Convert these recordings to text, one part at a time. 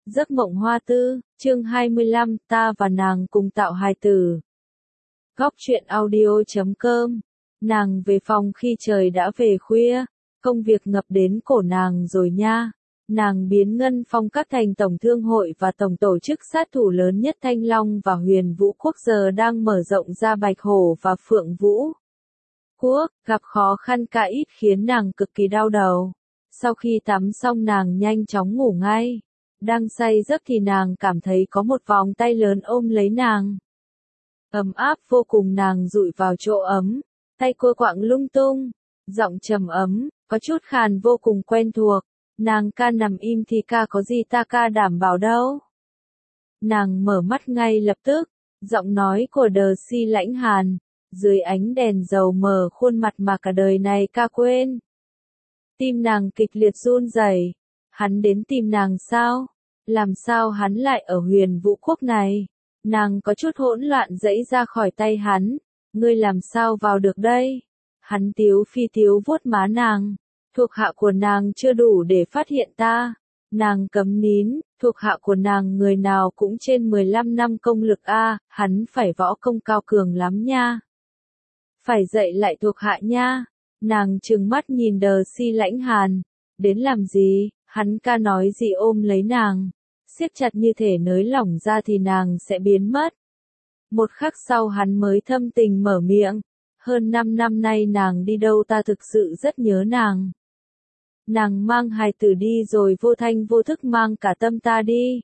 Giấc mộng hoa tư, chương 25, ta và nàng cùng tạo hài tử. Góc truyện audio.com. Nàng về phòng khi trời đã về khuya, công việc ngập đến cổ nàng rồi nha. Nàng biến Ngân Phong các thành tổng thương hội và tổng tổ chức sát thủ lớn nhất Thanh Long và Huyền Vũ Quốc giờ đang mở rộng ra Bạch Hổ và Phượng Vũ Quốc, gặp khó khăn cả ít khiến nàng cực kỳ đau đầu. Sau khi tắm xong nàng nhanh chóng ngủ ngay. Đang say giấc thì nàng cảm thấy có một vòng tay lớn ôm lấy nàng. Ấm áp vô cùng, nàng dụi vào chỗ ấm, tay cô quạng lung tung, giọng trầm ấm, có chút khàn vô cùng quen thuộc. Nàng ca nằm im thì ca có gì ta ca đảm bảo đâu. Nàng mở mắt ngay lập tức, giọng nói của Đờ Si lãnh hàn, dưới ánh đèn dầu mờ khuôn mặt mà cả đời này ca quên. Tim nàng kịch liệt run rẩy. Hắn đến tìm nàng sao? Làm sao hắn lại ở Huyền Vũ Quốc này? Nàng có chút hỗn loạn giãy ra khỏi tay hắn. Ngươi làm sao vào được đây? Hắn tiếu phi tiếu vuốt má nàng. Thuộc hạ của nàng chưa đủ để phát hiện ta. Nàng cấm nín, thuộc hạ của nàng người nào cũng trên 15 năm công lực a, hắn phải võ công cao cường lắm nha. Phải dạy lại thuộc hạ nha. Nàng trừng mắt nhìn Đờ Si lãnh hàn. Đến làm gì? Hắn ca nói gì ôm lấy nàng. Siết chặt như thể nới lỏng ra thì nàng sẽ biến mất. Một khắc sau hắn mới thâm tình mở miệng. Hơn 5 năm nay nàng đi đâu ta thực sự rất nhớ nàng. Nàng mang hài tử đi rồi vô thanh vô thức mang cả tâm ta đi.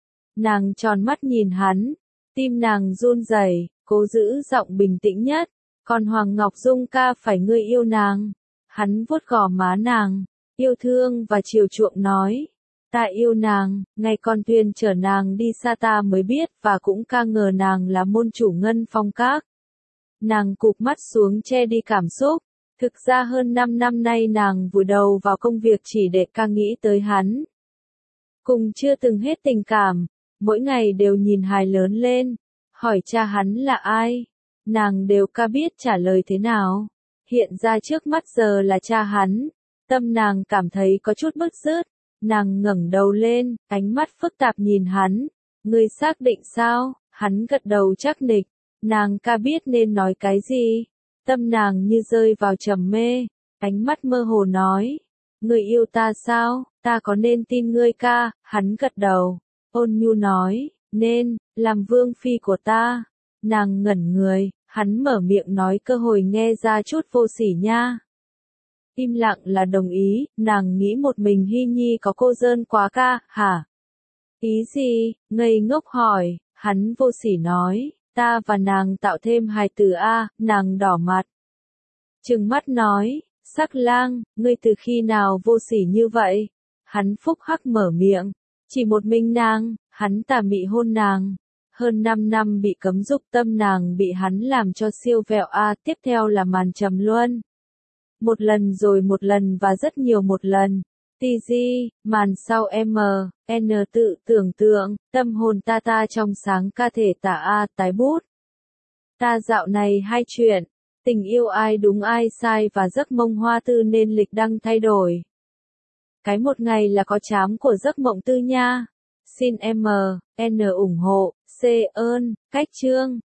Nàng tròn mắt nhìn hắn. Tim nàng run rẩy, cố giữ giọng bình tĩnh nhất. Còn Hoàng Ngọc Dung ca phải ngươi yêu nàng. Hắn vuốt gò má nàng, yêu thương và chiều chuộng nói. Ta yêu nàng, ngày còn thuyền chở nàng đi xa ta mới biết và cũng ca ngờ nàng là môn chủ Ngân Phong các. Nàng cụp mắt xuống che đi cảm xúc. Thực ra hơn 5 năm nay nàng vùi đầu vào công việc chỉ để ca nghĩ tới hắn. Cùng chưa từng hết tình cảm, mỗi ngày đều nhìn hài lớn lên, hỏi cha hắn là ai. Nàng đều ca biết trả lời thế nào. Hiện ra trước mắt giờ là cha hắn. Tâm nàng cảm thấy có chút bứt rứt. Nàng ngẩng đầu lên, ánh mắt phức tạp nhìn hắn. Ngươi xác định sao? Hắn gật đầu chắc nịch. Nàng ca biết nên nói cái gì. Tâm nàng như rơi vào trầm mê. Ánh mắt mơ hồ nói. Ngươi yêu ta sao? Ta có nên tin ngươi ca? Hắn gật đầu. Ôn nhu nói. Nên, làm vương phi của ta. Nàng ngẩn người. Hắn mở miệng nói cơ hội nghe ra chút vô sỉ nha. Im lặng là đồng ý, nàng nghĩ một mình Hy Nhi có cô dơn quá ca, hả? Ý gì? Ngây ngốc hỏi, hắn vô sỉ nói, ta và nàng tạo thêm hài tử a, nàng đỏ mặt. Trừng mắt nói, Sắc Lang, ngươi từ khi nào vô sỉ như vậy? Hắn phúc hắc mở miệng, chỉ một mình nàng, hắn tà mị hôn nàng. Hơn 5 năm bị cấm dục tâm nàng bị hắn làm cho siêu vẹo a, tiếp theo là màn trầm luân. Một lần rồi một lần và rất nhiều một lần. TG, màn sau N tự tưởng tượng, tâm hồn ta trong sáng ca thể tả a, tái bút. Ta dạo này hai chuyện, tình yêu ai đúng ai sai và giấc mộng hoa tư nên lịch đăng thay đổi. Cái một ngày là có chám của giấc mộng tư nha. Xin N ủng hộ, C ơn, cách chương.